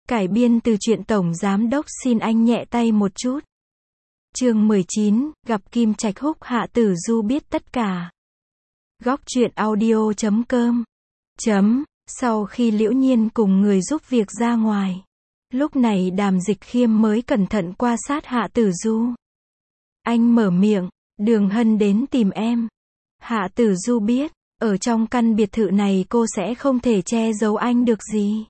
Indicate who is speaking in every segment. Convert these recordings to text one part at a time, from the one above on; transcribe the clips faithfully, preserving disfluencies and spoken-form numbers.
Speaker 1: Cải biên từ truyện Tổng Giám Đốc xin anh nhẹ tay một chút. Chương mười chín, gặp Kim Trạch Húc. Hạ Tử Du biết tất cả. Góc truyện audio chấm com chấm Sau khi Liễu Nhiên cùng người giúp việc ra ngoài, lúc này Đàm Dịch Khiêm mới cẩn thận quan sát Hạ Tử Du. Anh mở miệng, Đường Hân đến tìm em. Hạ Tử Du biết, ở trong căn biệt thự này cô sẽ không thể che giấu anh được gì.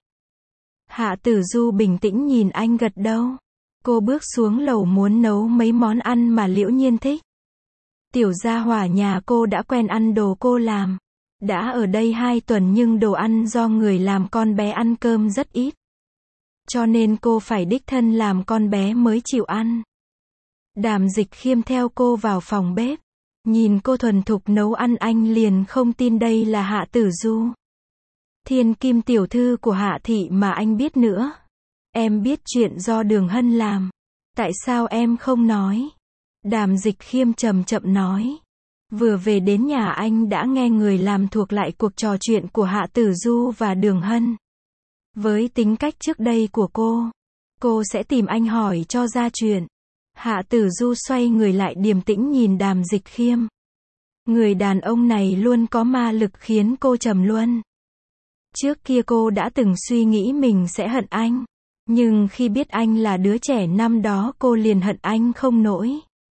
Speaker 1: Hạ Tử Du bình tĩnh nhìn anh gật đầu. Cô bước xuống lầu muốn nấu mấy món ăn mà Liễu Nhiên thích. Tiểu gia hỏa nhà cô đã quen ăn đồ cô làm. Đã ở đây hai tuần nhưng đồ ăn do người làm con bé ăn cơm rất ít. Cho nên cô phải đích thân làm con bé mới chịu ăn. Đàm Dịch Khiêm theo cô vào phòng bếp. Nhìn cô thuần thục nấu ăn anh liền không tin đây là Hạ Tử Du. Thiên kim tiểu thư của Hạ thị mà anh biết nữa. Em biết chuyện do Đường Hân làm. Tại sao em không nói? Đàm Dịch Khiêm chậm chậm nói. Vừa về đến nhà anh đã nghe người làm thuộc lại cuộc trò chuyện của Hạ Tử Du và Đường Hân. Với tính cách trước đây của cô, cô sẽ tìm anh hỏi cho ra chuyện. Hạ Tử Du xoay người lại điềm tĩnh nhìn Đàm Dịch Khiêm. Người đàn ông này luôn có ma lực khiến cô trầm luân. Trước kia cô đã từng suy nghĩ mình sẽ hận anh. Nhưng khi biết anh là đứa trẻ năm đó cô liền hận anh không nổi.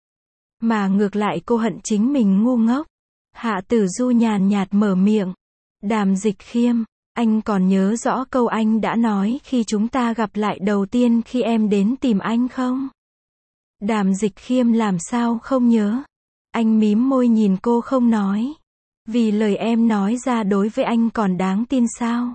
Speaker 1: Mà ngược lại cô hận chính mình ngu ngốc. Hạ Tử Du nhàn nhạt mở miệng. Đàm Dịch Khiêm, anh còn nhớ rõ câu anh đã nói khi chúng ta gặp lại đầu tiên khi em đến tìm anh không? Đàm Dịch Khiêm làm sao không nhớ. Anh mím môi nhìn cô không nói. Vì lời em nói ra đối với anh còn đáng tin sao?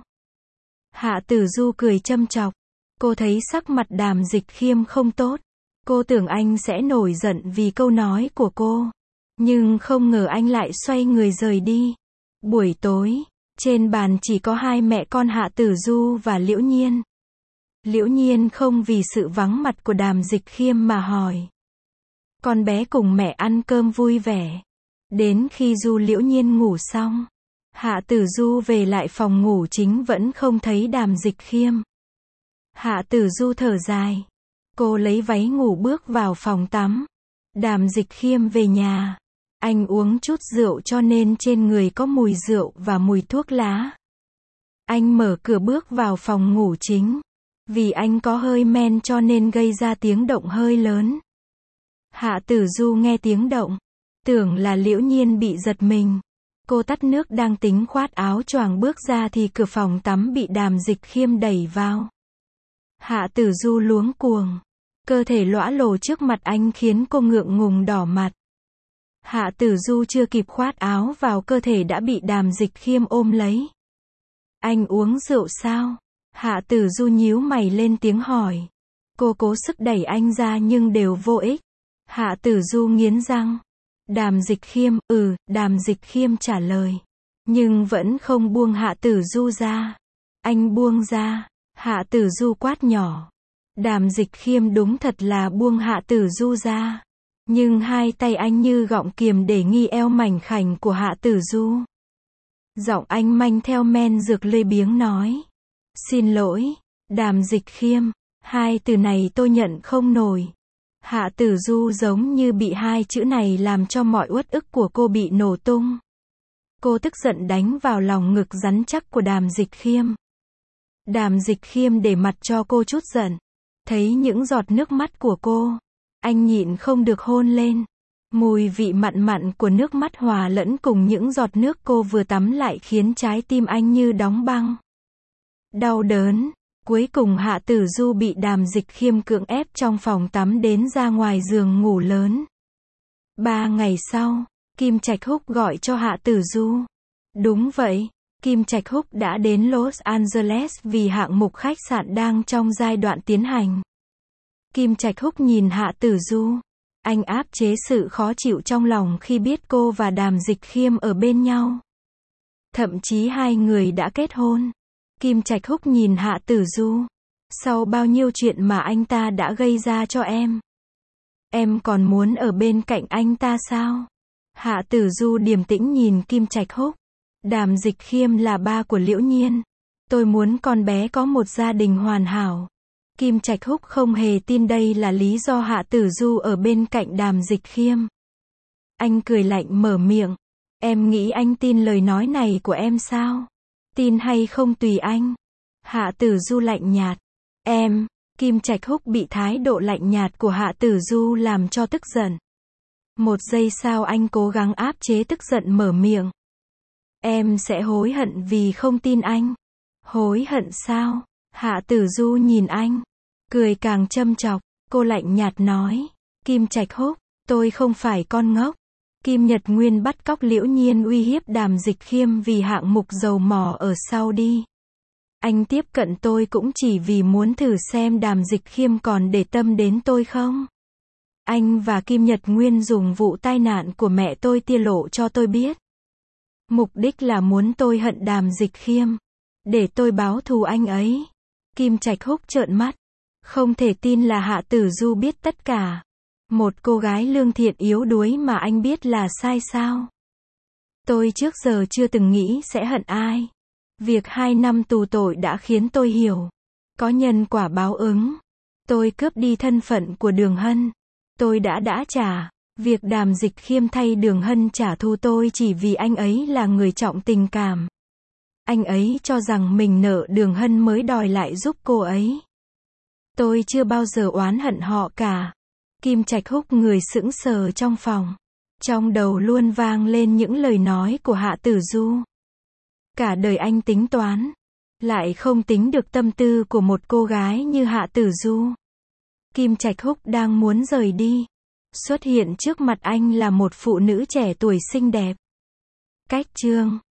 Speaker 1: Hạ Tử Du cười châm chọc. Cô thấy sắc mặt Đàm Dịch Khiêm không tốt. Cô tưởng anh sẽ nổi giận vì câu nói của cô. Nhưng không ngờ anh lại xoay người rời đi. Buổi tối, trên bàn chỉ có hai mẹ con Hạ Tử Du và Liễu Nhiên. Liễu Nhiên không vì sự vắng mặt của Đàm Dịch Khiêm mà hỏi. Con bé cùng mẹ ăn cơm vui vẻ. Đến khi Du Liễu Nhiên ngủ xong, Hạ Tử Du về lại phòng ngủ chính vẫn không thấy Đàm Dịch Khiêm. Hạ Tử Du thở dài. Cô lấy váy ngủ bước vào phòng tắm. Đàm Dịch Khiêm về nhà. Anh uống chút rượu cho nên trên người có mùi rượu và mùi thuốc lá. Anh mở cửa bước vào phòng ngủ chính. Vì anh có hơi men cho nên gây ra tiếng động hơi lớn. Hạ Tử Du nghe tiếng động. Tưởng là Liễu Nhiên bị giật mình. Cô tắt nước đang tính khoát áo choàng bước ra thì cửa phòng tắm bị Đàm Dịch Khiêm đẩy vào. Hạ Tử Du luống cuồng. Cơ thể lõa lồ trước mặt anh khiến cô ngượng ngùng đỏ mặt. Hạ Tử Du chưa kịp khoát áo vào cơ thể đã bị Đàm Dịch Khiêm ôm lấy. Anh uống rượu sao? Hạ Tử Du nhíu mày lên tiếng hỏi. Cô cố sức đẩy anh ra nhưng đều vô ích. Hạ Tử Du nghiến răng. Đàm Dịch Khiêm, ừ, Đàm Dịch Khiêm trả lời. Nhưng vẫn không buông Hạ Tử Du ra. Anh buông ra. Hạ Tử Du quát nhỏ. Đàm Dịch Khiêm đúng thật là buông Hạ Tử Du ra. Nhưng hai tay anh như gọng kiềm để nghi eo mảnh khảnh của Hạ Tử Du. Giọng anh manh theo men dược lười biếng nói. Xin lỗi, Đàm Dịch Khiêm, hai từ này tôi nhận không nổi. Hạ Tử Du giống như bị hai chữ này làm cho mọi uất ức của cô bị nổ tung. Cô tức giận đánh vào lòng ngực rắn chắc của Đàm Dịch Khiêm. Đàm Dịch Khiêm để mặt cho cô chút giận. Thấy những giọt nước mắt của cô, anh nhịn không được hôn lên. Mùi vị mặn mặn của nước mắt hòa lẫn cùng những giọt nước cô vừa tắm lại khiến trái tim anh như đóng băng. Đau đớn, cuối cùng Hạ Tử Du bị Đàm Dịch Khiêm cưỡng ép trong phòng tắm đến ra ngoài giường ngủ lớn. Ba ngày sau, Kim Trạch Húc gọi cho Hạ Tử Du. Đúng vậy, Kim Trạch Húc đã đến Los Angeles vì hạng mục khách sạn đang trong giai đoạn tiến hành. Kim Trạch Húc nhìn Hạ Tử Du. Anh áp chế sự khó chịu trong lòng khi biết cô và Đàm Dịch Khiêm ở bên nhau. Thậm chí hai người đã kết hôn. Kim Trạch Húc nhìn Hạ Tử Du. Sau bao nhiêu chuyện mà anh ta đã gây ra cho em, em còn muốn ở bên cạnh anh ta sao? Hạ Tử Du điềm tĩnh nhìn Kim Trạch Húc. Đàm Dịch Khiêm là ba của Liễu Nhiên. Tôi muốn con bé có một gia đình hoàn hảo. Kim Trạch Húc không hề tin đây là lý do Hạ Tử Du ở bên cạnh Đàm Dịch Khiêm. Anh cười lạnh mở miệng. Em nghĩ anh tin lời nói này của em sao? Tin hay không tùy anh. Hạ Tử Du lạnh nhạt. Em, Kim Trạch Húc bị thái độ lạnh nhạt của Hạ Tử Du làm cho tức giận. Một giây sau anh cố gắng áp chế tức giận mở miệng. Em sẽ hối hận vì không tin anh. Hối hận sao? Hạ Tử Du nhìn anh. Cười càng châm chọc. Cô lạnh nhạt nói. Kim Trạch Húc, tôi không phải con ngốc. Kim Nhật Nguyên bắt cóc Liễu Nhiên uy hiếp Đàm Dịch Khiêm vì hạng mục dầu mỏ ở Saudi. Anh tiếp cận tôi cũng chỉ vì muốn thử xem Đàm Dịch Khiêm còn để tâm đến tôi không. Anh và Kim Nhật Nguyên dùng vụ tai nạn của mẹ tôi tiết lộ cho tôi biết. Mục đích là muốn tôi hận Đàm Dịch Khiêm. Để tôi báo thù anh ấy. Kim Trạch Húc trợn mắt. Không thể tin là Hạ Tử Du biết tất cả. Một cô gái lương thiện yếu đuối mà anh biết là sai sao? Tôi trước giờ chưa từng nghĩ sẽ hận ai. Việc hai năm tù tội đã khiến tôi hiểu. Có nhân quả báo ứng. Tôi cướp đi thân phận của Đường Hân. Tôi đã đã trả. Việc Đàm Dịch Khiêm thay Đường Hân trả thù tôi chỉ vì anh ấy là người trọng tình cảm. Anh ấy cho rằng mình nợ Đường Hân mới đòi lại giúp cô ấy. Tôi chưa bao giờ oán hận họ cả. Kim Trạch Húc người sững sờ trong phòng. Trong đầu luôn vang lên những lời nói của Hạ Tử Du. Cả đời anh tính toán. Lại không tính được tâm tư của một cô gái như Hạ Tử Du. Kim Trạch Húc đang muốn rời đi. Xuất hiện trước mặt anh là một phụ nữ trẻ tuổi xinh đẹp. Cách chương